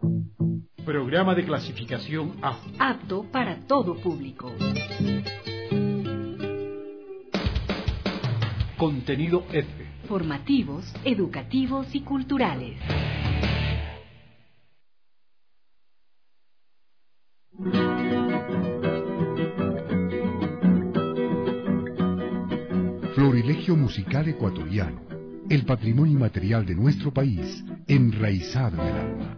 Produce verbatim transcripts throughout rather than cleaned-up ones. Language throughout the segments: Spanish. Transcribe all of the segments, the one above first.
Programa de clasificación A. Apto para todo público. Contenido F. Formativos, educativos y culturales. Florilegio musical ecuatoriano, el patrimonio inmaterial de nuestro país, enraizado en el alma.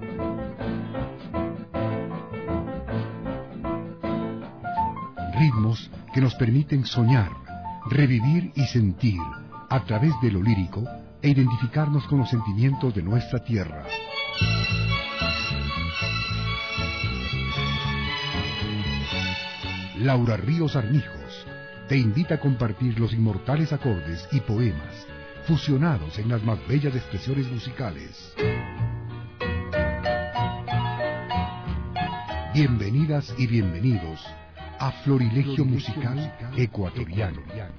Ritmos que nos permiten soñar, revivir y sentir, a través de lo lírico, e identificarnos con los sentimientos de nuestra tierra. Laura Ríos Armijos te invita a compartir los inmortales acordes y poemas fusionados en las más bellas expresiones musicales. Bienvenidas y bienvenidos a Florilegio Musical Ecuatoriano.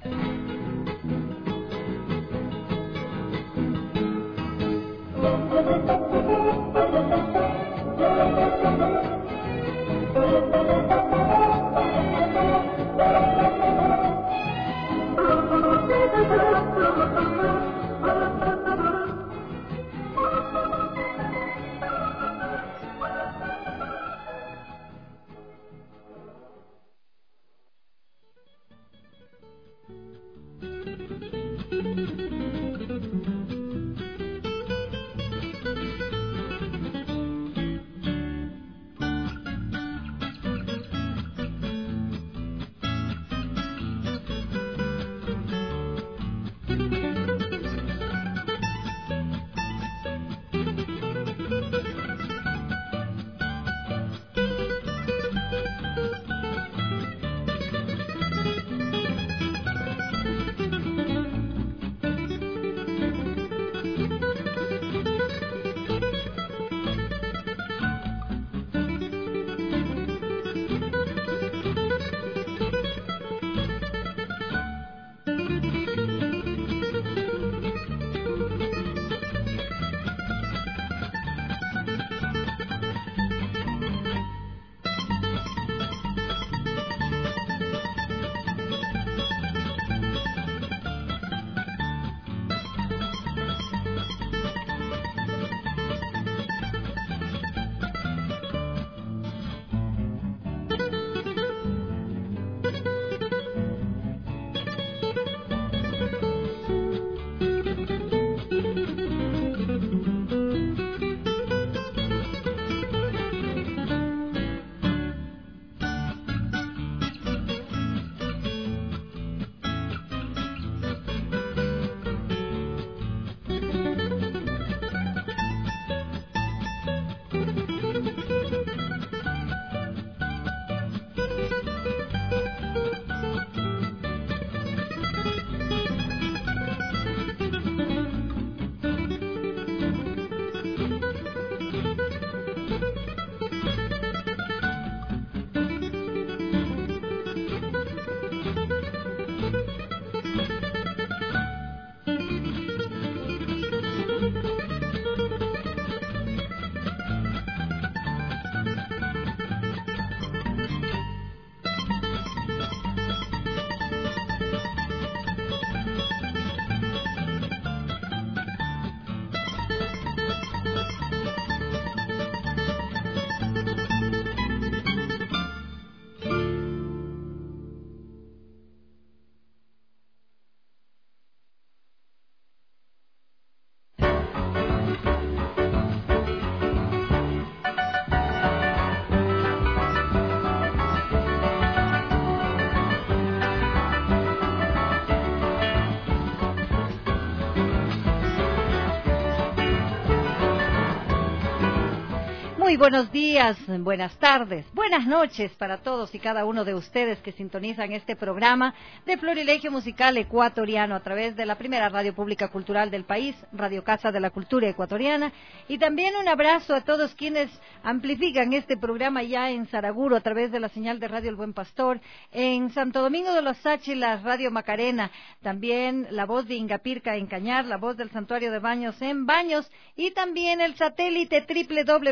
Muy buenos días, buenas tardes, buenas noches para todos y cada uno de ustedes que sintonizan este programa de Florilegio Musical Ecuatoriano a través de la primera radio pública cultural del país, Radio Casa de la Cultura Ecuatoriana, y también un abrazo a todos quienes amplifican este programa ya en Saraguro a través de la señal de Radio El Buen Pastor, en Santo Domingo de los Áchilas, Radio Macarena, también la voz de Ingapirca en Cañar, la voz del Santuario de Baños en Baños, y también el satélite doble u doble u doble u punto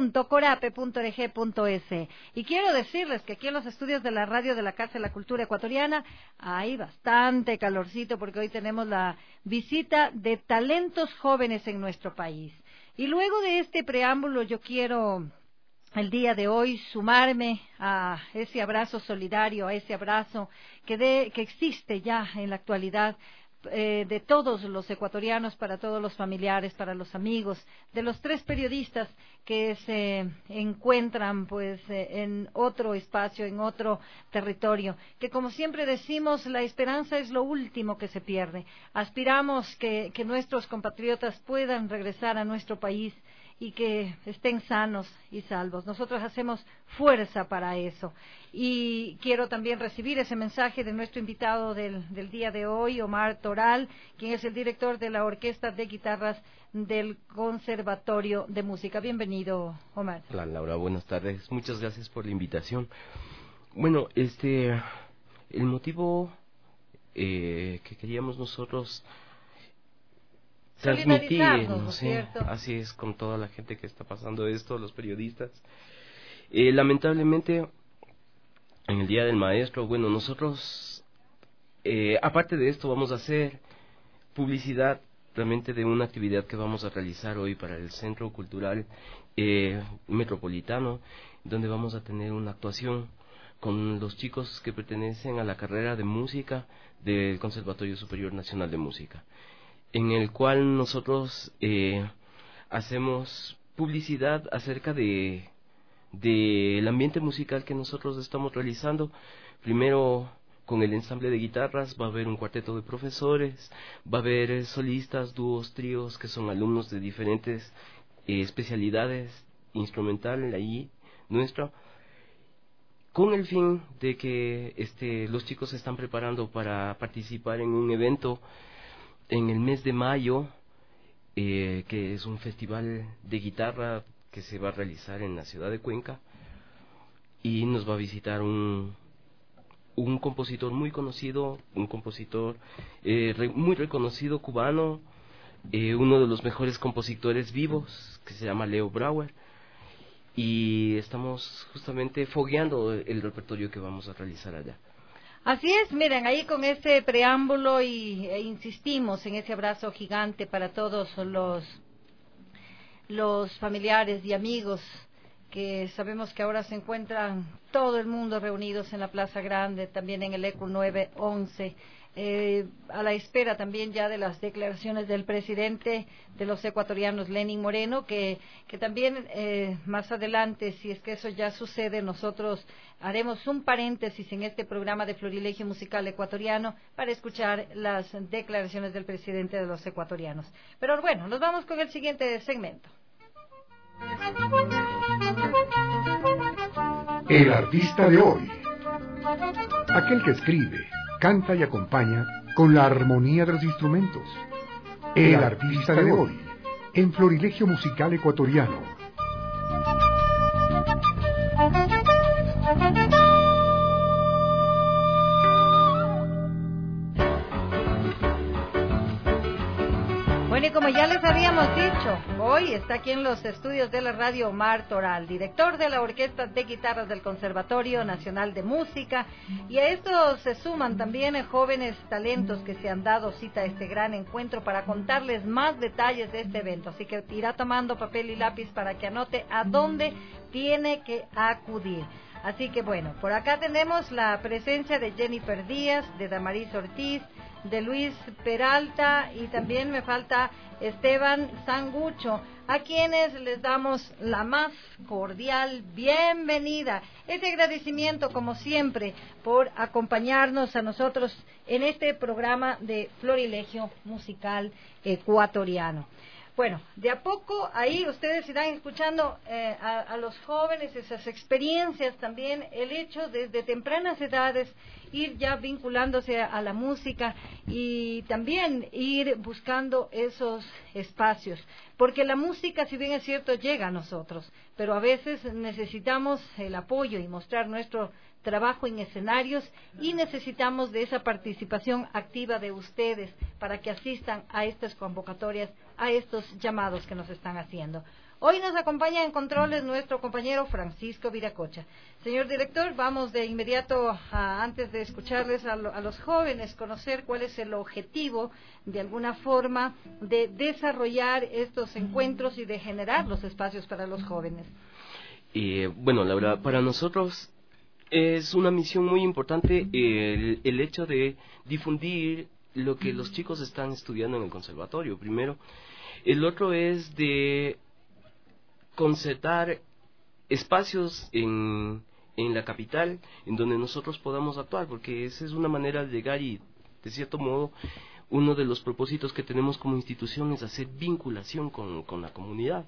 punto corape punto org punto es. Y quiero decirles que aquí en los estudios de la radio de la Casa de la Cultura Ecuatoriana hay bastante calorcito porque hoy tenemos la visita de talentos jóvenes en nuestro país. Y luego de este preámbulo yo quiero el día de hoy sumarme a ese abrazo solidario, a ese abrazo que, de, que existe ya en la actualidad eh, de todos los ecuatorianos, para todos los familiares, para los amigos, de los tres periodistas que se encuentran pues eh, en otro espacio, en otro territorio, que como siempre decimos, la esperanza es lo último que se pierde. Aspiramos que, que nuestros compatriotas puedan regresar a nuestro país y que estén sanos y salvos. Nosotros hacemos fuerza para eso. Y quiero también recibir ese mensaje de nuestro invitado del, del día de hoy, Omar Toral, quien es el director de la Orquesta de Guitarras del Conservatorio de Música. Bienvenido, Omar. Hola, Laura, buenas tardes. Muchas gracias por la invitación. Bueno, este, el motivo eh, que queríamos nosotros transmitir, no sé, así es, con toda la gente que está pasando esto, los periodistas. Eh, lamentablemente, en el Día del Maestro, bueno, nosotros, eh, aparte de esto, vamos a hacer publicidad realmente de una actividad que vamos a realizar hoy para el Centro Cultural eh, Metropolitano, donde vamos a tener una actuación con los chicos que pertenecen a la carrera de música del Conservatorio Superior Nacional de Música, en el cual nosotros eh, hacemos publicidad acerca de del ambiente musical que nosotros estamos realizando. Primero con el ensamble de guitarras, va a haber un cuarteto de profesores, va a haber eh, solistas, dúos, tríos, que son alumnos de diferentes eh, especialidades instrumental ahí nuestra, con el fin de que este los chicos se están preparando para participar en un evento en el mes de mayo, eh, que es un festival de guitarra que se va a realizar en la ciudad de Cuenca, y nos va a visitar un, un compositor muy conocido, un compositor eh, re, muy reconocido cubano, eh, uno de los mejores compositores vivos, que se llama Leo Brauer, y estamos justamente fogueando el repertorio que vamos a realizar allá. Así es, miren, ahí con ese preámbulo y e insistimos en ese abrazo gigante para todos los, los familiares y amigos que sabemos que ahora se encuentran todo el mundo reunidos en la Plaza Grande, también en el E C U nueve once, eh, a la espera también ya de las declaraciones del presidente de los ecuatorianos, Lenín Moreno, que, que también eh, más adelante, si es que eso ya sucede, nosotros haremos un paréntesis en este programa de Florilegio Musical Ecuatoriano para escuchar las declaraciones del presidente de los ecuatorianos. Pero bueno, nos vamos con el siguiente segmento. El artista de hoy. Aquel que escribe, canta y acompaña con la armonía de los instrumentos. El artista de hoy, en Florilegio Musical Ecuatoriano. Bueno, y como ya les habíamos dicho, hoy está aquí en los estudios de la radio Omar Toral, director de la Orquesta de Guitarras del Conservatorio Nacional de Música, y a esto se suman también jóvenes talentos que se han dado cita a este gran encuentro para contarles más detalles de este evento, así que irá tomando papel y lápiz para que anote a dónde tiene que acudir. Así que bueno, por acá tenemos la presencia de Jennifer Díaz, de Damaris Ortiz, de Luis Peralta, y también me falta Esteban Sangucho, a quienes les damos la más cordial bienvenida. Ese agradecimiento, como siempre, por acompañarnos a nosotros en este programa de Florilegio Musical Ecuatoriano. Bueno, de a poco ahí ustedes irán escuchando eh, a, a los jóvenes esas experiencias también, el hecho desde tempranas edades ir ya vinculándose a la música y también ir buscando esos espacios, porque la música, si bien es cierto, llega a nosotros, pero a veces necesitamos el apoyo y mostrar nuestro trabajo en escenarios, y necesitamos de esa participación activa de ustedes para que asistan a estas convocatorias, a estos llamados que nos están haciendo. Hoy nos acompaña en controles nuestro compañero Francisco Viracocha. Señor director, vamos de inmediato, a, antes de escucharles a, lo, a los jóvenes, conocer cuál es el objetivo, de alguna forma, de desarrollar estos encuentros y de generar los espacios para los jóvenes. Eh, bueno, la verdad, para nosotros es una misión muy importante el, el hecho de difundir lo que los chicos están estudiando en el conservatorio, primero. El otro es de concertar espacios en, en la capital en donde nosotros podamos actuar, porque esa es una manera de llegar y, de cierto modo, uno de los propósitos que tenemos como institución es hacer vinculación con, con la comunidad.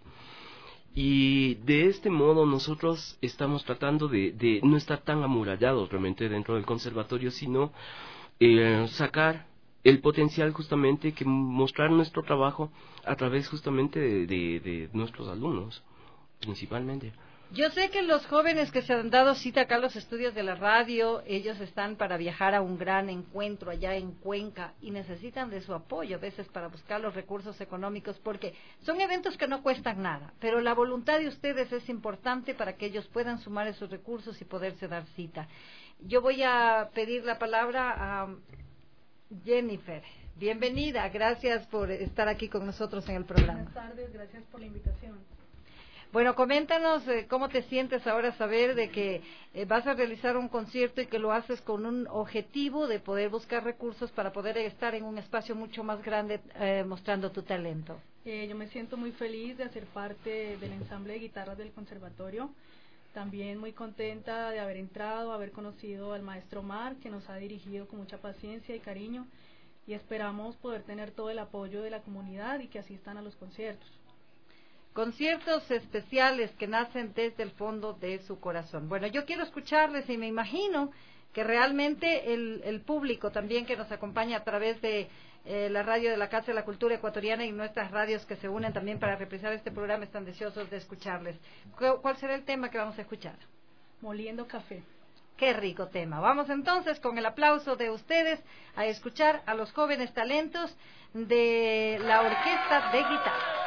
Y de este modo nosotros estamos tratando de, de no estar tan amurallados realmente dentro del conservatorio, sino eh, sacar el potencial justamente que mostrar nuestro trabajo a través justamente de, de, de nuestros alumnos, principalmente. Yo sé que los jóvenes que se han dado cita acá a los estudios de la radio, ellos están para viajar a un gran encuentro allá en Cuenca y necesitan de su apoyo a veces para buscar los recursos económicos, porque son eventos que no cuestan nada, pero la voluntad de ustedes es importante para que ellos puedan sumar esos recursos y poderse dar cita. Yo voy a pedir la palabra a Jennifer. Bienvenida, gracias por estar aquí con nosotros en el programa. Buenas tardes, gracias por la invitación. Bueno, coméntanos eh, cómo te sientes ahora saber de que eh, vas a realizar un concierto y que lo haces con un objetivo de poder buscar recursos para poder estar en un espacio mucho más grande eh, mostrando tu talento. Eh, yo me siento muy feliz de hacer parte del ensamble de guitarras del conservatorio. También muy contenta de haber entrado, haber conocido al maestro Omar, que nos ha dirigido con mucha paciencia y cariño, y esperamos poder tener todo el apoyo de la comunidad y que asistan a los conciertos. Conciertos especiales que nacen desde el fondo de su corazón. Bueno, yo quiero escucharles y me imagino que realmente el, el público también que nos acompaña a través de eh, la radio de la Casa de la Cultura Ecuatoriana y nuestras radios que se unen también para reprisar este programa están deseosos de escucharles. ¿Cuál será el tema que vamos a escuchar? Moliendo café. Qué rico tema. Vamos entonces con el aplauso de ustedes a escuchar a los jóvenes talentos de la Orquesta de Guitarra.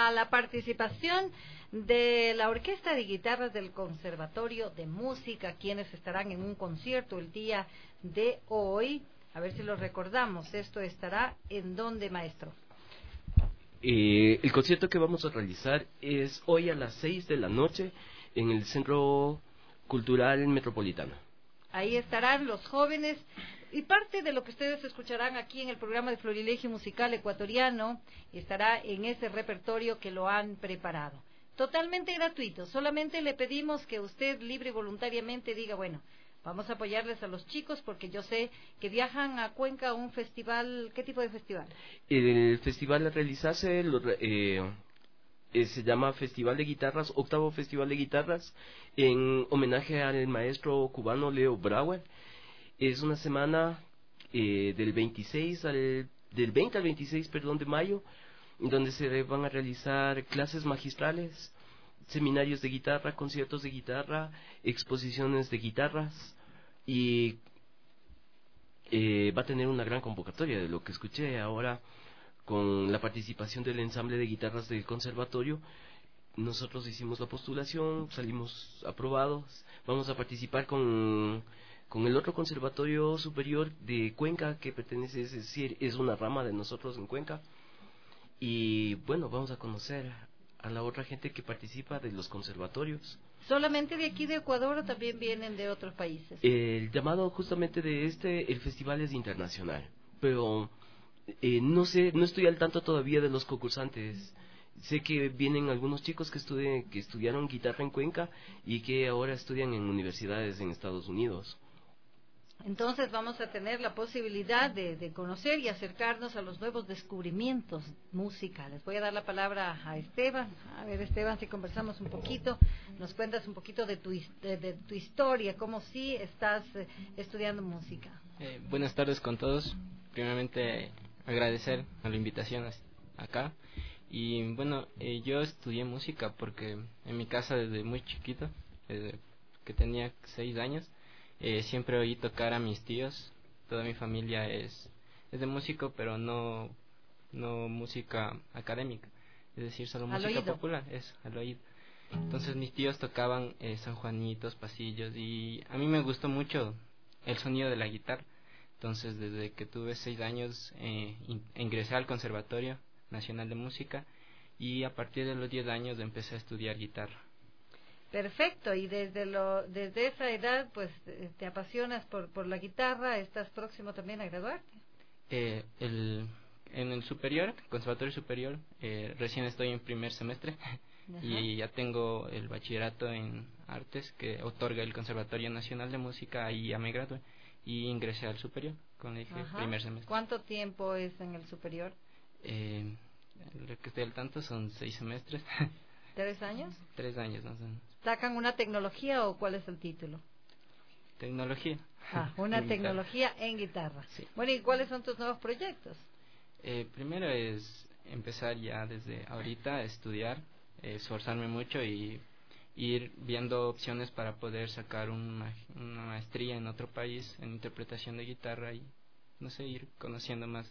a la participación de la Orquesta de Guitarras del Conservatorio de Música, quienes estarán en un concierto el día de hoy. A ver si lo recordamos. Esto estará ¿en dónde, maestro? Eh, el concierto que vamos a realizar es hoy a las seis de la noche en el Centro Cultural Metropolitano. Ahí estarán los jóvenes y parte de lo que ustedes escucharán aquí en el programa de Florilegio Musical Ecuatoriano estará en ese repertorio que lo han preparado. Totalmente gratuito, solamente le pedimos que usted libre y voluntariamente diga, bueno, vamos a apoyarles a los chicos porque yo sé que viajan a Cuenca a un festival. ¿Qué tipo de festival? El festival a realizarse lo, eh, eh, se llama Festival de Guitarras, octavo Festival de Guitarras, en homenaje al maestro cubano Leo Brouwer. Es una semana eh, del veintiséis al del veinte al veintiséis, perdón, de mayo, donde se van a realizar clases magistrales, seminarios de guitarra, conciertos de guitarra, exposiciones de guitarras y eh, va a tener una gran convocatoria de lo que escuché ahora con la participación del ensamble de guitarras del conservatorio. Nosotros hicimos la postulación, salimos aprobados, vamos a participar con, con el otro conservatorio superior de Cuenca que pertenece, es decir, es una rama de nosotros en Cuenca. Y bueno, vamos a conocer a la otra gente que participa de los conservatorios. ¿Solamente de aquí de Ecuador o también vienen de otros países? El llamado justamente de este, el festival es internacional, pero eh, no sé, no estoy al tanto todavía de los concursantes. Sé que vienen algunos chicos que estudien, que estudiaron guitarra en Cuenca y que ahora estudian en universidades en Estados Unidos. Entonces vamos a tener la posibilidad de, de conocer y acercarnos a los nuevos descubrimientos musicales. Voy a dar la palabra a Esteban. A ver, Esteban, si conversamos un poquito, nos cuentas un poquito de tu, de, de tu historia, cómo sí estás eh, estudiando música. Eh, buenas tardes con todos. Primeramente, agradecer a la invitación acá. Y bueno, eh, yo estudié música porque en mi casa desde muy chiquito, desde que tenía seis años, Eh, siempre oí tocar a mis tíos. Toda mi familia es, es de músico, pero no no música académica, es decir, solo al música oído. popular, eso, al oído. Entonces mis tíos tocaban eh, San Juanitos, pasillos, y a mí me gustó mucho el sonido de la guitarra. Entonces desde que tuve seis años eh, in, ingresé al Conservatorio Nacional de Música y a partir de los diez años empecé a estudiar guitarra. Perfecto, y desde lo desde esa edad pues te apasionas por por la guitarra. ¿Estás próximo también a graduarte? Eh, el, en el superior, conservatorio superior, eh, recién estoy en primer semestre. Ajá. Y ya tengo el bachillerato en artes que otorga el Conservatorio Nacional de Música, ahí ya me gradué y ingresé al superior con el Ajá. primer semestre. ¿Cuánto tiempo es en el superior? Eh, lo que estoy al tanto son seis semestres. ¿Tres años? Tres años, no sé. ¿Sacan una tecnología o cuál es el título? Tecnología. Ah, una en tecnología guitarra. En guitarra. Sí. Bueno, ¿y cuáles son tus nuevos proyectos? Eh, primero es empezar ya desde ahorita a estudiar, eh, esforzarme mucho y ir viendo opciones para poder sacar una, una maestría en otro país en interpretación de guitarra y, no sé, ir conociendo más.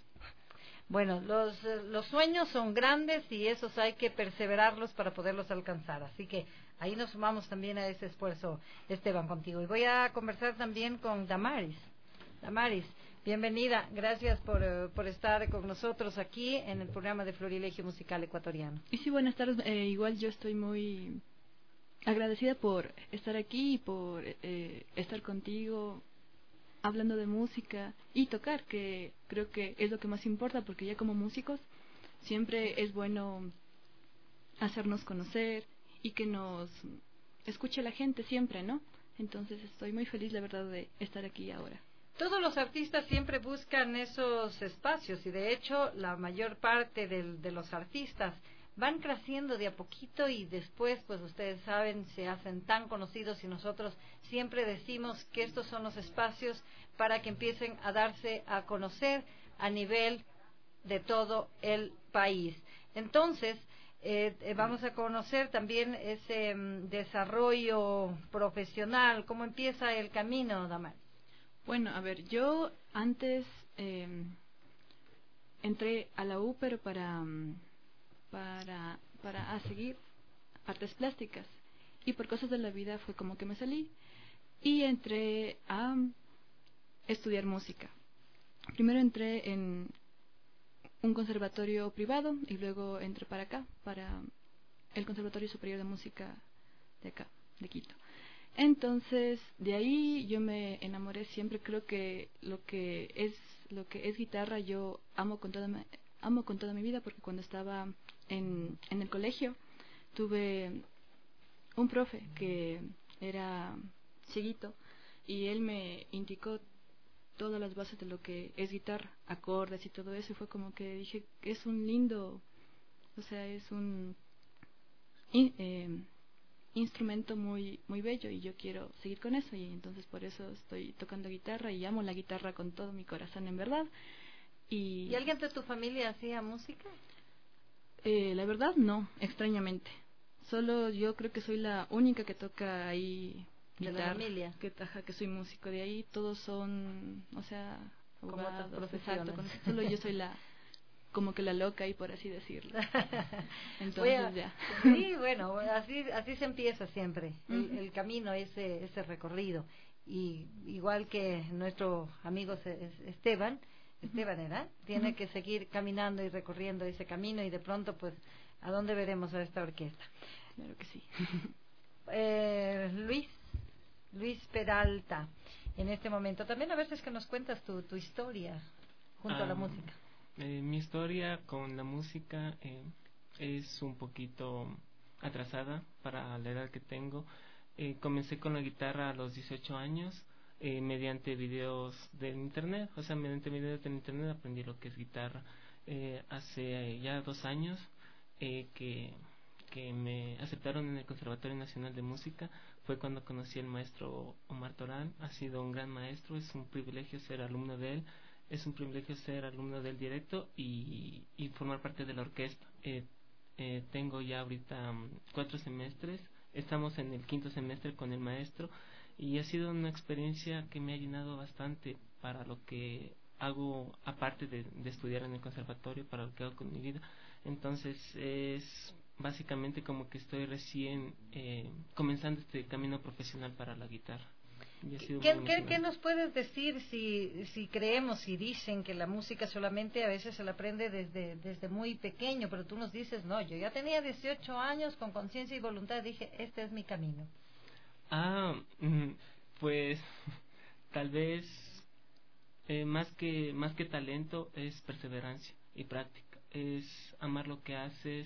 Bueno, los, los sueños son grandes y esos hay que perseverarlos para poderlos alcanzar. Así que ahí nos sumamos también a ese esfuerzo, Esteban, contigo. Y voy a conversar también con Damaris. Damaris, bienvenida. Gracias por, uh, por estar con nosotros aquí en el programa de Florilegio Musical Ecuatoriano. Y sí, buenas tardes. Eh, igual yo estoy muy agradecida por estar aquí y por eh, estar contigo, hablando de música y tocar, que creo que es lo que más importa, porque ya como músicos siempre es bueno hacernos conocer y que nos escuche la gente siempre, ¿no? Entonces estoy muy feliz, la verdad, de estar aquí ahora. Todos los artistas siempre buscan esos espacios y de hecho la mayor parte del, de los artistas van creciendo de a poquito y después, pues ustedes saben, se hacen tan conocidos y nosotros siempre decimos que estos son los espacios para que empiecen a darse a conocer a nivel de todo el país. Entonces, eh, eh, vamos a conocer también ese um, desarrollo profesional. ¿Cómo empieza el camino, Damar? Bueno, a ver, yo antes eh, entré a la U, pero para... Um, Para, a seguir artes plásticas. Y por cosas de la vida fue como que me salí y entré a estudiar música. Primero entré en un conservatorio privado y luego entré para acá, para el Conservatorio Superior de Música de acá, de Quito. Entonces, de ahí yo me enamoré siempre. Creo que lo que es lo que es guitarra yo amo con toda mi, amo con toda mi vida, porque cuando estaba en, en el colegio tuve un profe que era cieguito y él me indicó todas las bases de lo que es guitarra, acordes y todo eso, y fue como que dije, es un lindo, o sea, es un in, eh, instrumento muy muy bello y yo quiero seguir con eso, y entonces por eso estoy tocando guitarra y amo la guitarra con todo mi corazón, en verdad. ¿Y, ¿Y alguien de tu familia hacía música? Eh, la verdad no, extrañamente. Solo yo creo que soy la única que toca ahí guitarra, de la familia, que taja, que soy músico. De ahí todos son, o sea, abogados, como exacto, con, solo yo soy la, como que la loca ahí, por así decirlo. Entonces a, ya. Sí, bueno, así así se empieza siempre el, uh-huh. el camino, ese ese recorrido. Y igual que nuestro amigo Esteban, Esteban era, tiene uh-huh. que seguir caminando y recorriendo ese camino, y de pronto pues ¿a dónde veremos a esta orquesta? Claro que sí. eh, Luis, Luis Peralta, en este momento, también a veces que nos cuentas tu, tu historia junto um, a la música. Eh, mi historia con la música eh, es un poquito atrasada para la edad que tengo. Eh, comencé con la guitarra a los dieciocho años, eh, mediante videos del internet, o sea, mediante videos del internet aprendí lo que es guitarra. Eh, hace eh, ya dos años Eh, que, que me aceptaron en el Conservatorio Nacional de Música, fue cuando conocí al maestro Omar Torán. Ha sido un gran maestro, es un privilegio ser alumno de él, es un privilegio ser alumno del directo y, y formar parte de la orquesta. Eh, eh, tengo ya ahorita um, cuatro semestres, estamos en el quinto semestre con el maestro, y ha sido una experiencia que me ha llenado bastante para lo que hago, aparte de, de estudiar en el conservatorio, para lo que hago con mi vida. Entonces es básicamente como que estoy recién eh, comenzando este camino profesional para la guitarra. ¿Qué, ¿qué, ¿Qué nos puedes decir si, si creemos, si dicen que la música solamente a veces se la aprende desde, desde muy pequeño, pero tú nos dices, no, yo ya tenía dieciocho años con conciencia y voluntad, dije, este es mi camino? Ah, pues tal vez eh, más que más que talento es perseverancia y práctica. Es amar lo que haces,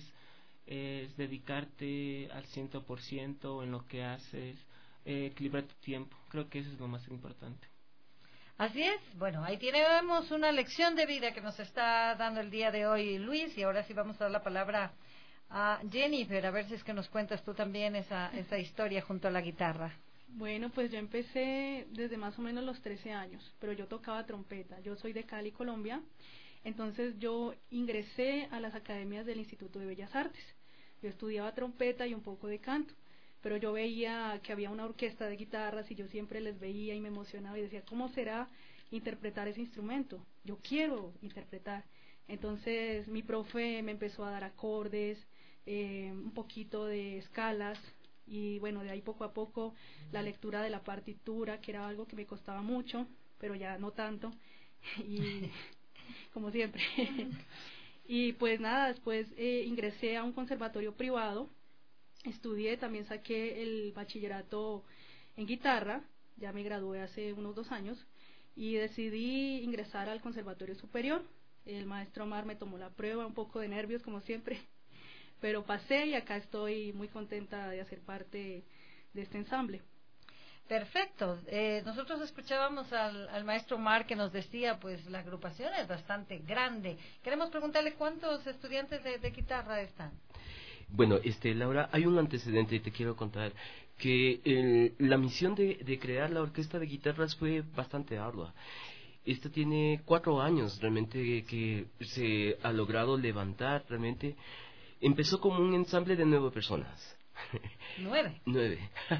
es dedicarte al ciento por ciento en lo que haces, eh, equilibrar tu tiempo. Creo que eso es lo más importante. Así es. Bueno, ahí tenemos una lección de vida que nos está dando el día de hoy Luis, y ahora sí vamos a dar la palabra a Jennifer, a ver si es que nos cuentas tú también esa, esa historia junto a la guitarra. Bueno, pues yo empecé desde más o menos los trece años, pero yo tocaba trompeta. Yo soy de Cali, Colombia. Entonces yo ingresé a las academias del Instituto de Bellas Artes. Yo estudiaba trompeta y un poco de canto, pero yo veía que había una orquesta de guitarras y yo siempre les veía y me emocionaba y decía, ¿cómo será interpretar ese instrumento? Yo quiero interpretar. Entonces mi profe me empezó a dar acordes, eh, un poquito de escalas, y bueno, de ahí poco a poco la lectura de la partitura, que era algo que me costaba mucho, pero ya no tanto, y como siempre. Y pues nada, después eh, ingresé a un conservatorio privado, estudié, también saqué el bachillerato en guitarra, ya me gradué hace unos dos años, y decidí ingresar al conservatorio superior. El maestro Omar me tomó la prueba, un poco de nervios como siempre, pero pasé y acá estoy muy contenta de hacer parte de este ensamble. Perfecto. Eh, nosotros escuchábamos al, al maestro Omar que nos decía, pues la agrupación es bastante grande. Queremos preguntarle cuántos estudiantes de, de guitarra están. Bueno, este, Laura, hay un antecedente y te quiero contar que el, la misión de, de crear la orquesta de guitarras fue bastante ardua. Esto tiene cuatro años realmente que se ha logrado levantar. Realmente empezó como un ensamble de nueve personas. Nueve. Nueve.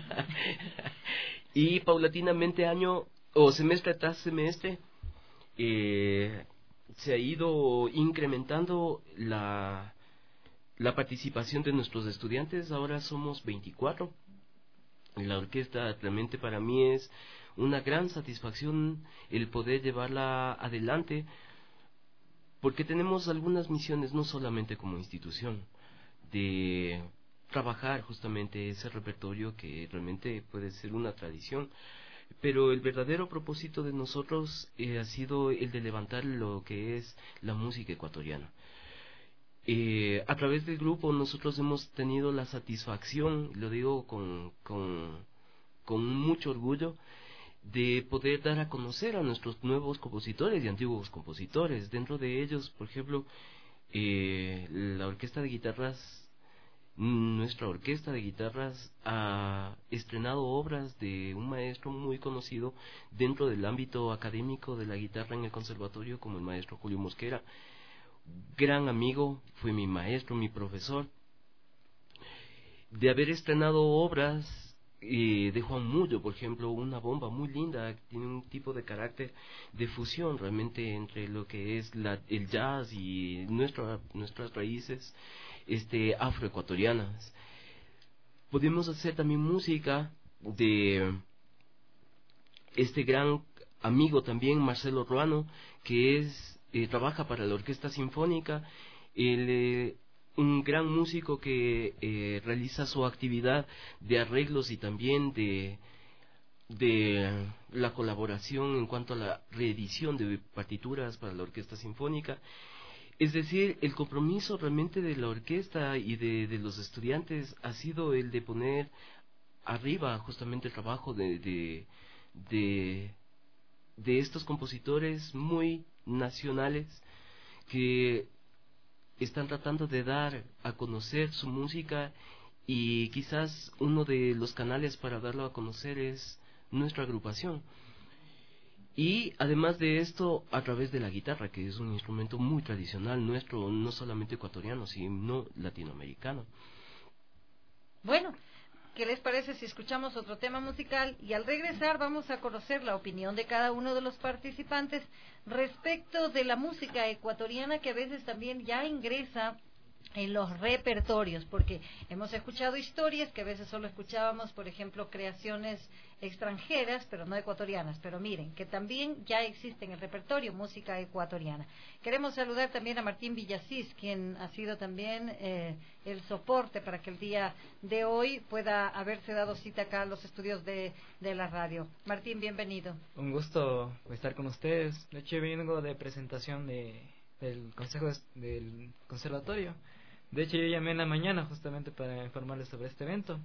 Y paulatinamente, año o semestre tras semestre, eh, se ha ido incrementando la la participación de nuestros estudiantes. Ahora somos veinticuatro. La orquesta realmente para mí es una gran satisfacción el poder llevarla adelante, porque tenemos algunas misiones, no solamente como institución, de trabajar justamente ese repertorio que realmente puede ser una tradición, pero el verdadero propósito de nosotros eh, ha sido el de levantar lo que es la música ecuatoriana. Eh, a través del grupo nosotros hemos tenido la satisfacción, lo digo con, con, con mucho orgullo, de poder dar a conocer a nuestros nuevos compositores y antiguos compositores. Dentro de ellos, por ejemplo, eh, la orquesta de guitarras, nuestra orquesta de guitarras ha estrenado obras de un maestro muy conocido dentro del ámbito académico de la guitarra en el conservatorio, como el maestro Julio Mosquera. Gran amigo, fue mi maestro, mi profesor. De haber estrenado obras eh, de Juan Mullo, por ejemplo, una bomba muy linda, tiene un tipo de carácter de fusión realmente entre lo que es la, el jazz y nuestra, nuestras raíces este, afroecuatorianas. Podemos hacer también música de este gran amigo también, Marcelo Ruano, que es eh, trabaja para la Orquesta Sinfónica. Él, eh, un gran músico que eh, realiza su actividad de arreglos y también de, de la colaboración en cuanto a la reedición de partituras para la Orquesta Sinfónica. Es decir, el compromiso realmente de la orquesta y de, de los estudiantes ha sido el de poner arriba justamente el trabajo de, de, de, de estos compositores muy nacionales que están tratando de dar a conocer su música, y quizás uno de los canales para darlo a conocer es nuestra agrupación. Y además de esto, a través de la guitarra, que es un instrumento muy tradicional nuestro, no solamente ecuatoriano, sino latinoamericano. Bueno, ¿qué les parece si escuchamos otro tema musical? Y al regresar vamos a conocer la opinión de cada uno de los participantes respecto de la música ecuatoriana, que a veces también ya ingresa en los repertorios, porque hemos escuchado historias que a veces solo escuchábamos, por ejemplo, creaciones extranjeras, pero no ecuatorianas. Pero miren, que también ya existe en el repertorio música ecuatoriana. Queremos saludar también a Martín Villasís, quien ha sido también eh, el soporte para que el día de hoy pueda haberse dado cita acá a los estudios de, de la radio. Martín, bienvenido. Un gusto estar con ustedes. De hecho, vengo de presentación de, del Consejo de, del Conservatorio. De hecho, yo llamé en la mañana justamente para informarles sobre este evento.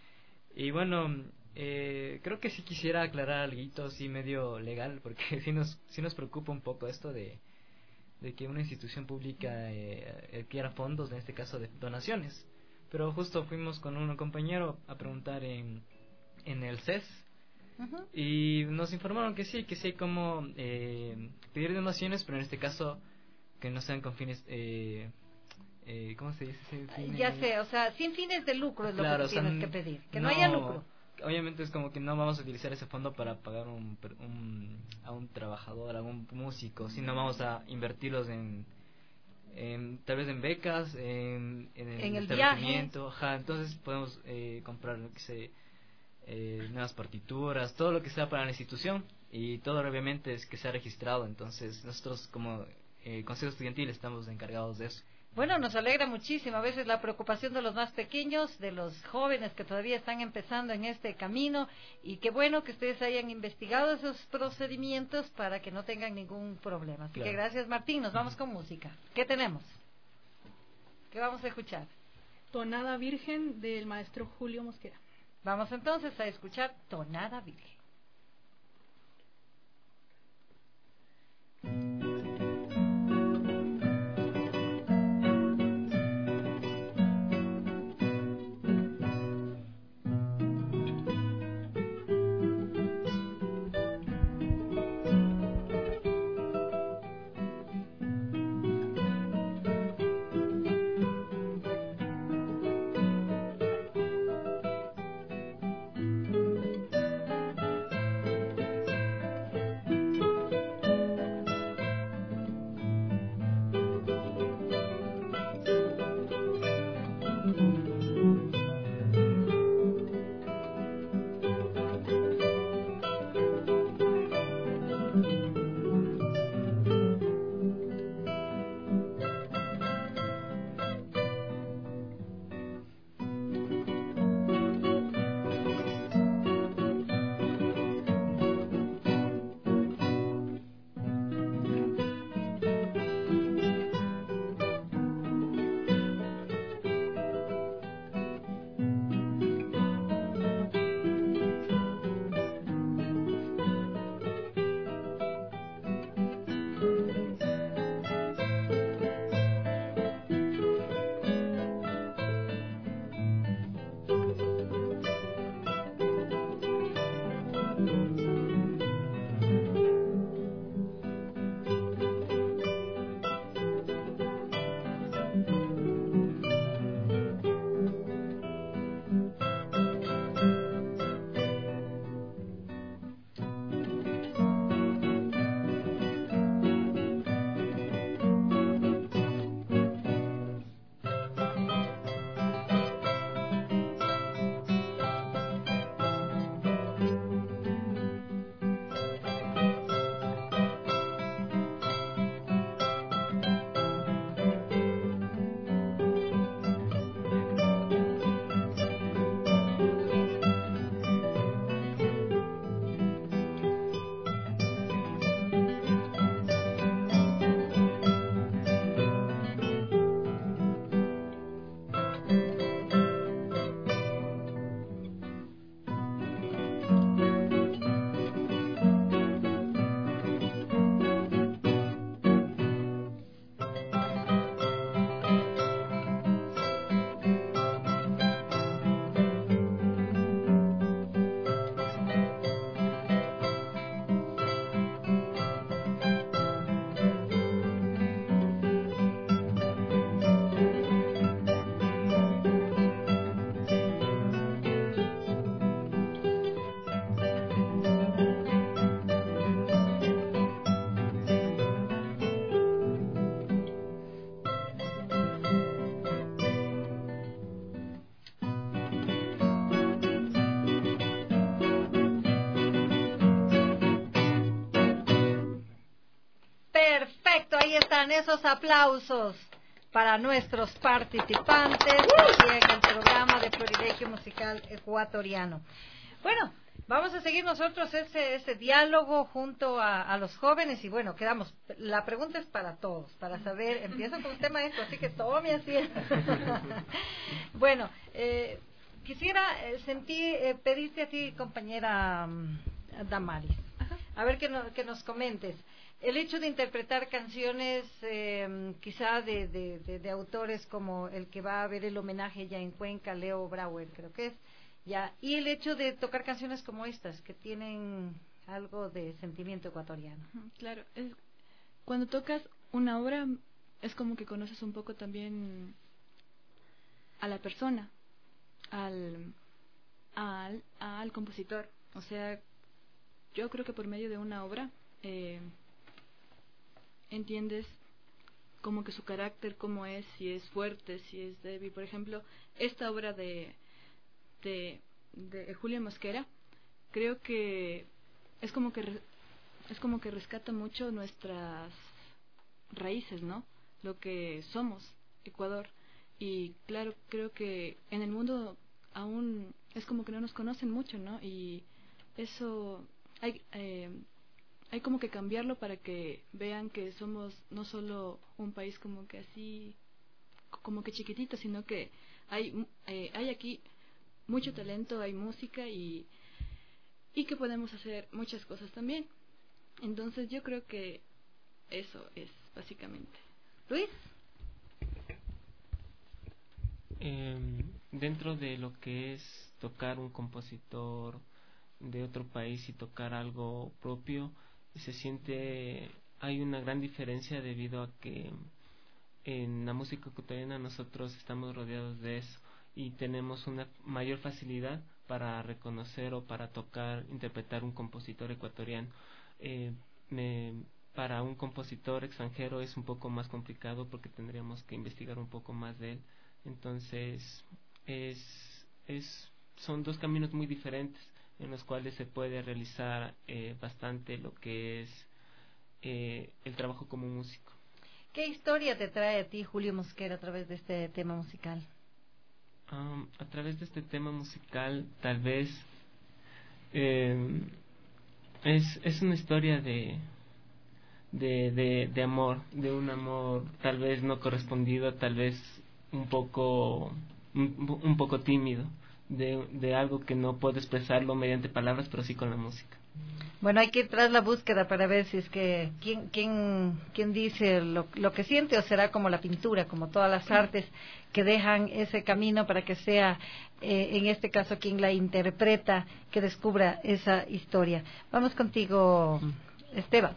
Y bueno, eh, creo que sí quisiera aclarar algo, sí, medio legal, porque sí nos, sí nos preocupa un poco esto de, de que una institución pública eh, quiera fondos, en este caso de donaciones. Pero justo fuimos con un compañero a preguntar en, en el C E S, uh-huh. Y nos informaron que sí, que sí hay como eh, pedir donaciones, pero en este caso que no sean con fines... Eh, Eh, ¿cómo se dice? Sin ya sé, o sea, sin fines de lucro es claro, lo que o sea, tienes que pedir, que no, no haya lucro. Obviamente es como que no vamos a utilizar ese fondo para pagar un, un, a un trabajador, a un músico, sino vamos a invertirlos en, en tal vez en becas, en, en el, en el establecimiento, ajá, entonces podemos eh, comprar lo que se, eh, nuevas partituras, todo lo que sea para la institución, y todo obviamente es que sea registrado. Entonces nosotros como eh, Consejo Estudiantil estamos encargados de eso. Bueno, nos alegra muchísimo a veces la preocupación de los más pequeños, de los jóvenes que todavía están empezando en este camino, y qué bueno que ustedes hayan investigado esos procedimientos para que no tengan ningún problema. Así claro. que gracias, Martín. Nos vamos con música. ¿Qué tenemos? ¿Qué vamos a escuchar? Tonada Virgen del maestro Julio Mosquera. Vamos entonces a escuchar Tonada Virgen. ahí están esos aplausos para nuestros participantes aquí en el programa de Florilegio Musical Ecuatoriano. Bueno, vamos a seguir nosotros ese ese diálogo junto a, a los jóvenes y bueno, quedamos. La pregunta es para todos, para saber. Empiezo con usted, maestro, así que tome asiento. Bueno, eh, quisiera eh, sentir, eh, pedirte a ti, compañera um, Damaris, a ver que, no, que nos comentes. El hecho de interpretar canciones eh, quizá de, de, de, de autores como el que va a ver el homenaje ya en Cuenca, Leo Brauer, creo que es, ya, y el hecho de tocar canciones como estas, que tienen algo de sentimiento ecuatoriano. Claro, es, cuando tocas una obra es como que conoces un poco también a la persona, al, al, al compositor. O sea, yo creo que por medio de una obra eh, entiendes como que su carácter, cómo es, si es fuerte, si es débil. Por ejemplo, esta obra de de, de Julio Mosquera, creo que es como que re, es como que rescata mucho nuestras raíces, ¿no? Lo que somos, Ecuador. Y claro, creo que en el mundo aún es como que no nos conocen mucho, ¿no? Y eso hay eh, hay como que cambiarlo para que vean que somos no solo un país como que así, como que chiquitito, sino que hay eh, hay aquí mucho talento, hay música y y que podemos hacer muchas cosas también. Entonces yo creo que eso es básicamente. Luis. Eh, dentro de lo que es tocar un compositor de otro país y tocar algo propio, se siente, hay una gran diferencia debido a que en la música ecuatoriana nosotros estamos rodeados de eso y tenemos una mayor facilidad para reconocer o para tocar, interpretar un compositor ecuatoriano. Eh, me, para un compositor extranjero es un poco más complicado porque tendríamos que investigar un poco más de él. Entonces, es, es, son dos caminos muy diferentes en los cuales se puede realizar eh, bastante lo que es eh, el trabajo como músico. ¿Qué historia te trae a ti Julio Mosquera a través de este tema musical? Um, a través de este tema musical, tal vez eh, es, es una historia de, de, de, de amor, de un amor tal vez no correspondido, tal vez un poco, un, un poco tímido, de, de algo que no puedo expresarlo mediante palabras, pero sí con la música. Bueno, hay que ir tras la búsqueda para ver si es que quién quién quién dice lo, lo que siente, o será como la pintura, como todas las artes que dejan ese camino para que sea, eh, en este caso, quien la interpreta, que descubra esa historia. Vamos contigo, Esteban.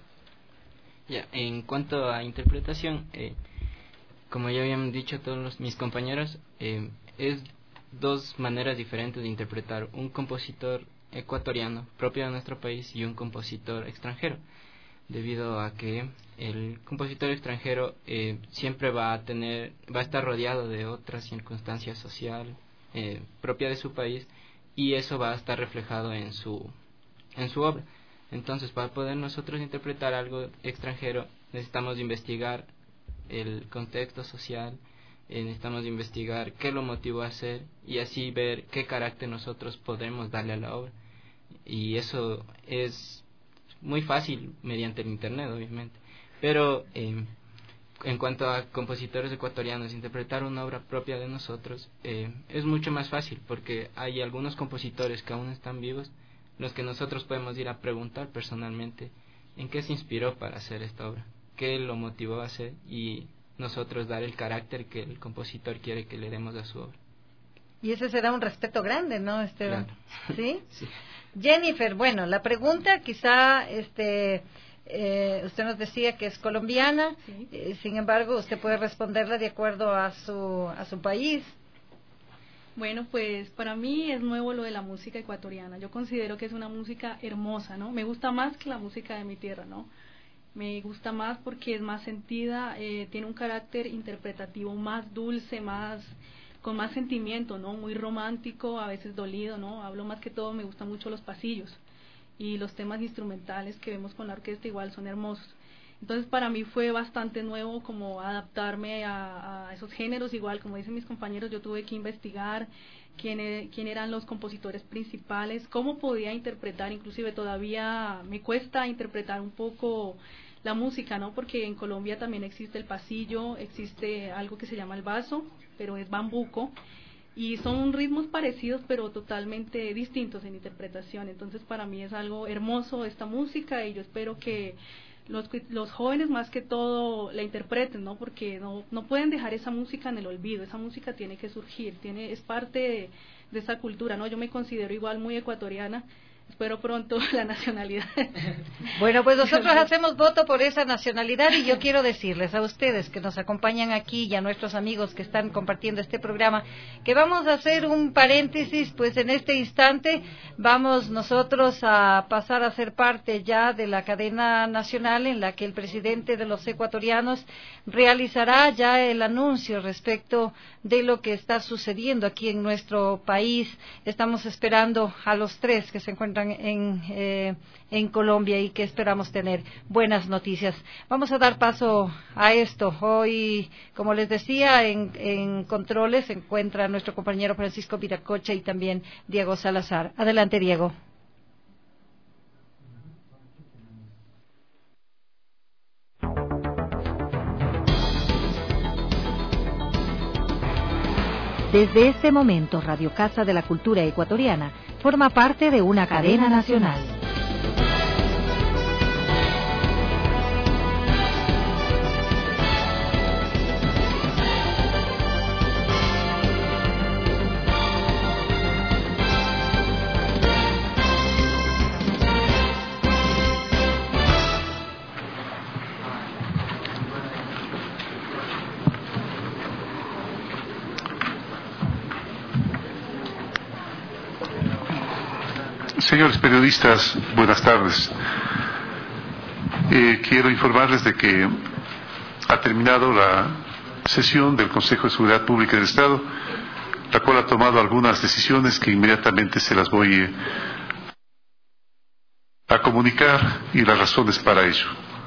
Ya, en cuanto a interpretación, eh, como ya habían dicho todos los, mis compañeros, eh, es dos maneras diferentes de interpretar un compositor ecuatoriano propio de nuestro país y un compositor extranjero, debido a que el compositor extranjero eh, siempre va a tener va a estar rodeado de otras circunstancias social eh, propia de su país, y eso va a estar reflejado en su en su obra. Entonces, para poder nosotros interpretar algo extranjero, necesitamos investigar el contexto social, eh, necesitamos investigar qué lo motivó a hacer y así ver qué carácter nosotros podemos darle a la obra. Y eso es muy fácil mediante el internet, obviamente, pero eh, en cuanto a compositores ecuatorianos, interpretar una obra propia de nosotros eh, es mucho más fácil, porque hay algunos compositores que aún están vivos, los que nosotros podemos ir a preguntar personalmente en qué se inspiró para hacer esta obra, qué lo motivó a hacer, y nosotros dar el carácter que el compositor quiere que le demos a su obra. Y ese será un respeto grande, ¿no, Esteban? Claro. ¿Sí? Sí. Jennifer, bueno, la pregunta quizá, este, eh, usted nos decía que es colombiana, Sí. eh, sin embargo, usted puede responderla de acuerdo a su a su país. Bueno, pues para mí es nuevo lo de la música ecuatoriana. Yo considero que es una música hermosa, ¿no? Me gusta más que la música de mi tierra, ¿no? Me gusta más porque es más sentida, eh, tiene un carácter interpretativo más dulce, más con más sentimiento, ¿no? Muy romántico, a veces dolido, ¿no? Hablo más que todo, me gustan mucho los pasillos y los temas instrumentales que vemos con la orquesta igual son hermosos. Entonces para mí fue bastante nuevo como adaptarme a, a esos géneros. Igual, como dicen mis compañeros, yo tuve que investigar quién, e, quién eran los compositores principales, cómo podía interpretar, inclusive todavía me cuesta interpretar un poco la música, ¿no? Porque en Colombia también existe el pasillo, existe algo que se llama el vaso, pero es bambuco, y son ritmos parecidos pero totalmente distintos en interpretación. Entonces para mí es algo hermoso esta música, y yo espero que los, los jóvenes más que todo la interpreten, ¿no? Porque no, no pueden dejar esa música en el olvido. Esa música tiene que surgir, tiene, es parte de, de esa cultura, ¿no? Yo me considero igual muy ecuatoriana. Espero pronto la nacionalidad. Bueno, pues nosotros hacemos voto por esa nacionalidad, y yo quiero decirles a ustedes que nos acompañan aquí y a nuestros amigos que están compartiendo este programa que vamos a hacer un paréntesis, pues en este instante vamos nosotros a pasar a ser parte ya de la cadena nacional en la que el presidente de los ecuatorianos realizará ya el anuncio respecto de lo que está sucediendo aquí en nuestro país. Estamos esperando a los tres que se encuentran en, eh, en Colombia y que esperamos tener buenas noticias. Vamos a dar paso a esto. Hoy, como les decía, en, en controles se encuentra nuestro compañero Francisco Viracocha y también Diego Salazar. Adelante, Diego. Desde este momento, Radio Casa de la Cultura Ecuatoriana forma parte de una cadena nacional. Señores periodistas, buenas tardes. Eh, quiero informarles de que ha terminado la sesión del Consejo de Seguridad Pública del Estado, la cual ha tomado algunas decisiones que inmediatamente se las voy eh, a comunicar, y las razones para ello.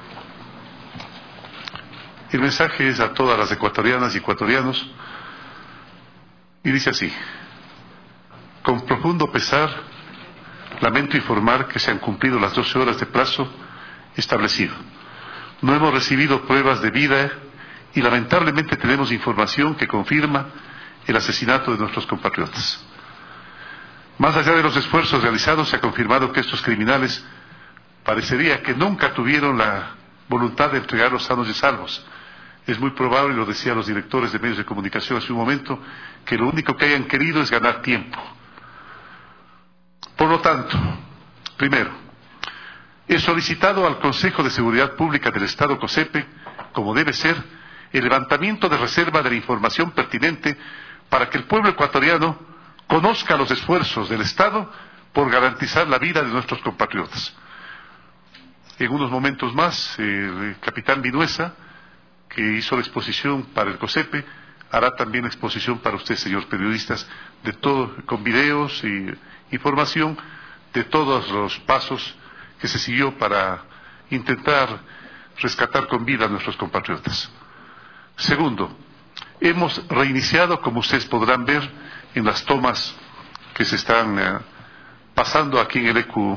El mensaje es a todas las ecuatorianas y ecuatorianos, y dice así: con profundo pesar, lamento informar que se han cumplido las doce horas de plazo establecido. No hemos recibido pruebas de vida y lamentablemente tenemos información que confirma el asesinato de nuestros compatriotas. Más allá de los esfuerzos realizados, se ha confirmado que estos criminales parecería que nunca tuvieron la voluntad de entregarlos sanos y salvos. Es muy probable, lo decían los directores de medios de comunicación hace un momento, que lo único que hayan querido es ganar tiempo. Por lo tanto, primero, he solicitado al Consejo de Seguridad Pública del Estado, COSEPE, como debe ser, el levantamiento de reserva de la información pertinente para que el pueblo ecuatoriano conozca los esfuerzos del Estado por garantizar la vida de nuestros compatriotas. En unos momentos más, el capitán Vinuesa, que hizo la exposición para el COSEPE, hará también exposición para ustedes, señores periodistas, de todo, con videos y información de todos los pasos que se siguió para intentar rescatar con vida a nuestros compatriotas. Segundo, hemos reiniciado, como ustedes podrán ver en las tomas que se están eh, pasando aquí en el E Q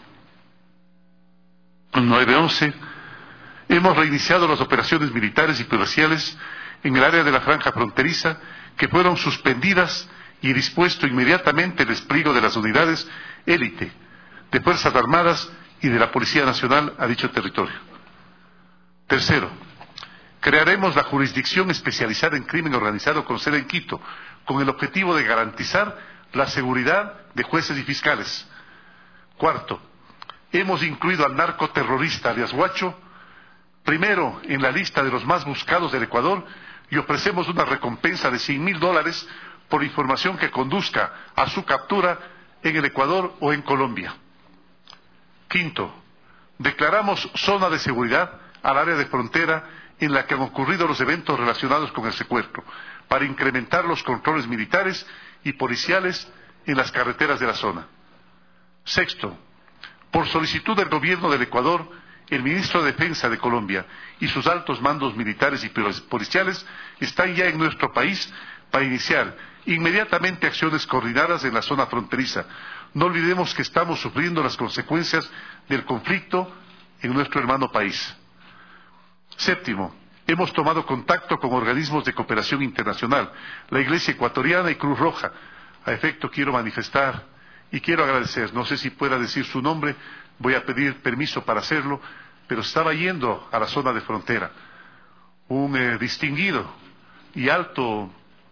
nueve once, hemos reiniciado las operaciones militares y policiales en el área de la franja fronteriza, que fueron suspendidas, y dispuesto inmediatamente el despliegue de las unidades élite de Fuerzas Armadas y de la Policía Nacional a dicho territorio. Tercero, crearemos la Jurisdicción Especializada en Crimen Organizado con sede en Quito, con el objetivo de garantizar la seguridad de jueces y fiscales. Cuarto, hemos incluido al narcoterrorista alias Guacho, primero en la lista de los más buscados del Ecuador, y ofrecemos una recompensa de cien mil dólares por información que conduzca a su captura en el Ecuador o en Colombia. Quinto, declaramos zona de seguridad al área de frontera en la que han ocurrido los eventos relacionados con el secuestro, para incrementar los controles militares y policiales en las carreteras de la zona. Sexto, por solicitud del gobierno del Ecuador, el ministro de Defensa de Colombia y sus altos mandos militares y policiales están ya en nuestro país para iniciar inmediatamente acciones coordinadas en la zona fronteriza. No olvidemos que estamos sufriendo las consecuencias del conflicto en nuestro hermano país. Séptimo, hemos tomado contacto con organismos de cooperación internacional, la Iglesia Ecuatoriana y Cruz Roja. A efecto quiero manifestar y quiero agradecer, no sé si pueda decir su nombre, voy a pedir permiso para hacerlo, pero estaba yendo a la zona de frontera un eh, distinguido y alto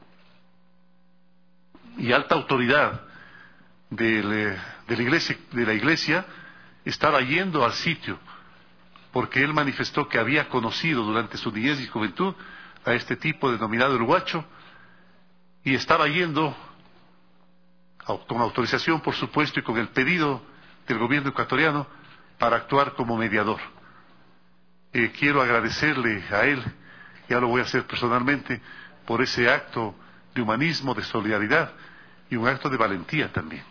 y alta autoridad del, eh, de, la iglesia, de la iglesia estaba yendo al sitio porque él manifestó que había conocido durante su niñez y juventud a este tipo denominado el Huacho y estaba yendo con autorización, por supuesto, y con el pedido del gobierno ecuatoriano para actuar como mediador. Eh, quiero agradecerle a él, ya lo voy a hacer personalmente, por ese acto de humanismo, de solidaridad y un acto de valentía también.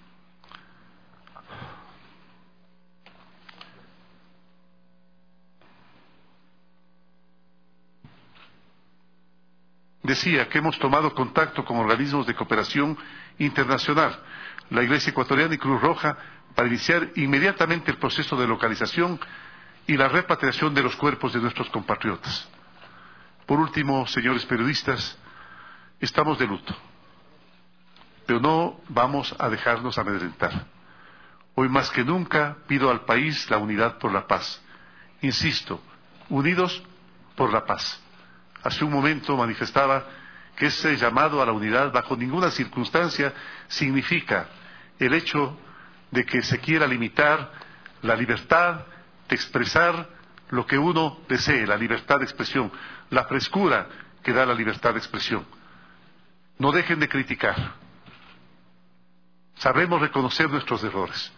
Decía que hemos tomado contacto con organismos de cooperación internacional, la Iglesia Ecuatoriana y Cruz Roja, para iniciar inmediatamente el proceso de localización y la repatriación de los cuerpos de nuestros compatriotas. Por último, señores periodistas, estamos de luto, pero no vamos a dejarnos amedrentar. Hoy más que nunca pido al país la unidad por la paz. Insisto, unidos por la paz. Hace un momento manifestaba que ese llamado a la unidad bajo ninguna circunstancia significa el hecho de que se quiera limitar la libertad de expresar lo que uno desee, la libertad de expresión, la frescura que da la libertad de expresión. No dejen de criticar. Sabremos reconocer nuestros errores.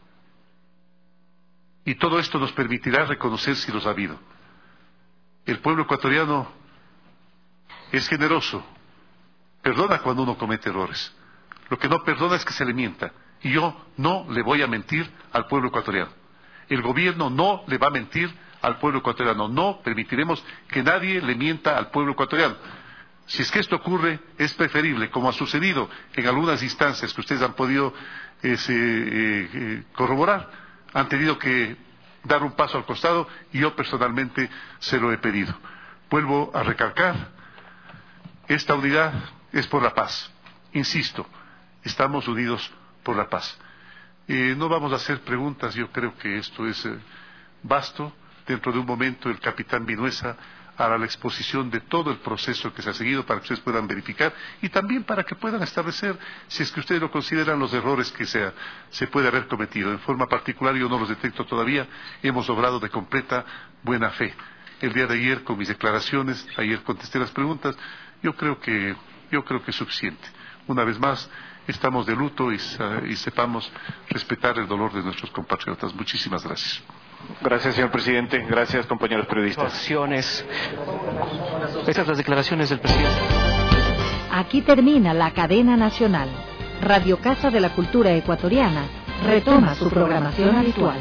Y todo esto nos permitirá reconocer si los ha habido. El pueblo ecuatoriano es generoso, perdona cuando uno comete errores. Lo que no perdona es que se le mienta. Y yo no le voy a mentir al pueblo ecuatoriano. El gobierno no le va a mentir al pueblo ecuatoriano. No permitiremos que nadie le mienta al pueblo ecuatoriano. Si es que esto ocurre, es preferible, como ha sucedido en algunas instancias que ustedes han podido eh, se, eh, eh, corroborar, han tenido que dar un paso al costado y yo personalmente se lo he pedido. Vuelvo a recalcar, esta unidad es por la paz. Insisto, estamos unidos por la paz. Eh, no vamos a hacer preguntas, yo creo que esto es eh, vasto. Dentro de un momento el capitán Vinuesa hará la exposición de todo el proceso que se ha seguido para que ustedes puedan verificar y también para que puedan establecer, si es que ustedes lo consideran, los errores que se, se puede haber cometido. En forma particular, yo no los detecto todavía, hemos obrado de completa buena fe. El día de ayer, con mis declaraciones, ayer contesté las preguntas, yo creo que, yo creo que es suficiente. Una vez más, estamos de luto y, y sepamos respetar el dolor de nuestros compatriotas. Muchísimas gracias. Gracias, señor presidente. Gracias, compañeros periodistas. Acciones. Estas son las declaraciones del presidente. Aquí termina la cadena nacional. Radio Casa de la Cultura Ecuatoriana retoma su programación habitual.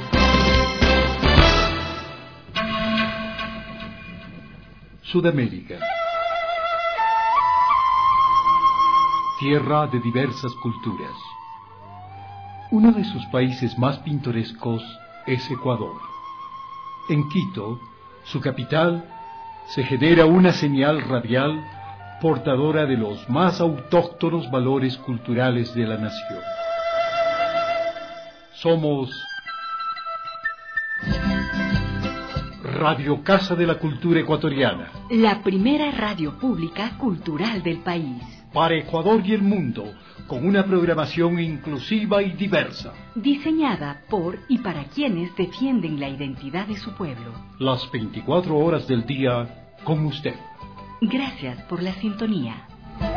Sudamérica. Tierra de diversas culturas. Uno de sus países más pintorescos es Ecuador. En Quito, su capital, se genera una señal radial portadora de los más autóctonos valores culturales de la nación. Somos Radio Casa de la Cultura Ecuatoriana, la primera radio pública cultural del país. Para Ecuador y el mundo, con una programación inclusiva y diversa. Diseñada por y para quienes defienden la identidad de su pueblo. Las veinticuatro horas del día con usted. Gracias por la sintonía.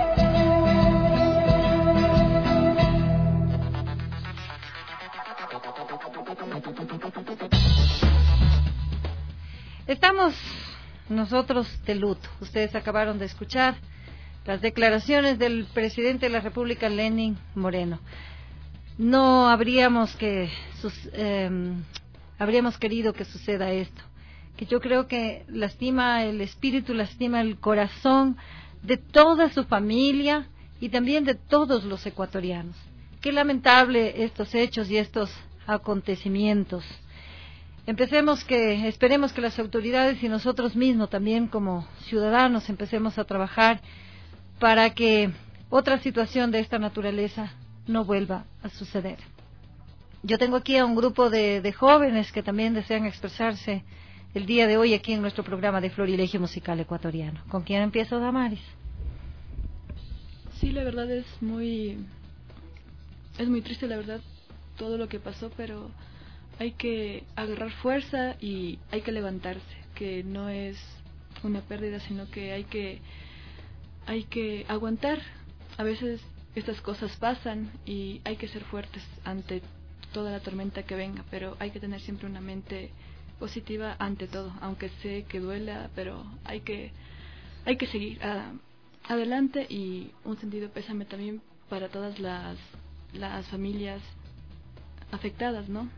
Estamos nosotros de luto. Ustedes acabaron de escuchar las declaraciones del presidente de la República, Lenín Moreno. No habríamos que sus, eh, habríamos querido que suceda esto, que yo creo que lastima el espíritu, lastima el corazón de toda su familia y también de todos los ecuatorianos. Qué lamentable estos hechos y estos acontecimientos. Empecemos que, esperemos que las autoridades y nosotros mismos también como ciudadanos empecemos a trabajar para que otra situación de esta naturaleza no vuelva a suceder. Yo tengo aquí a un grupo de, de jóvenes que también desean expresarse el día de hoy aquí en nuestro programa de Florilegio Musical Ecuatoriano. ¿Con quién empiezo, Damaris? Sí, la verdad es muy, es muy triste, la verdad, todo lo que pasó, pero hay que agarrar fuerza y hay que levantarse, que no es una pérdida, sino que hay que, hay que aguantar. A veces estas cosas pasan y hay que ser fuertes ante toda la tormenta que venga, pero hay que tener siempre una mente positiva ante todo, aunque sé que duela, pero hay que hay que seguir uh, adelante. Y un sentido pésame también para todas las las familias afectadas, ¿no?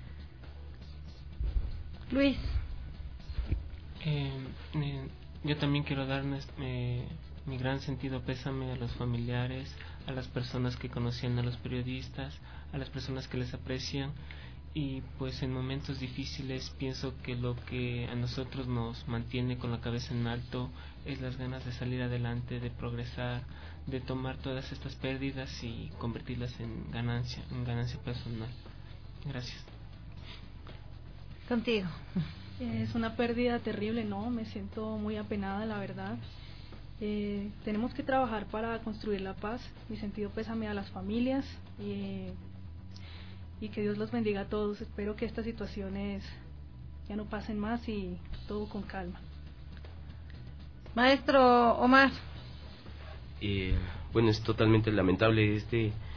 Luis. Eh, eh, yo también quiero dar eh, mi gran sentido pésame a los familiares, a las personas que conocían a los periodistas, a las personas que les aprecian. Y pues en momentos difíciles pienso que lo que a nosotros nos mantiene con la cabeza en alto es las ganas de salir adelante, de progresar, de tomar todas estas pérdidas y convertirlas en ganancia, en ganancia personal. Gracias. Contigo. Es una pérdida terrible, ¿no? Me siento muy apenada, la verdad. Eh, tenemos que trabajar para construir la paz. Mi sentido pésame a las familias y... y que Dios los bendiga a todos. Espero que estas situaciones ya no pasen más y todo con calma. Maestro Omar. Eh, bueno, es totalmente lamentable este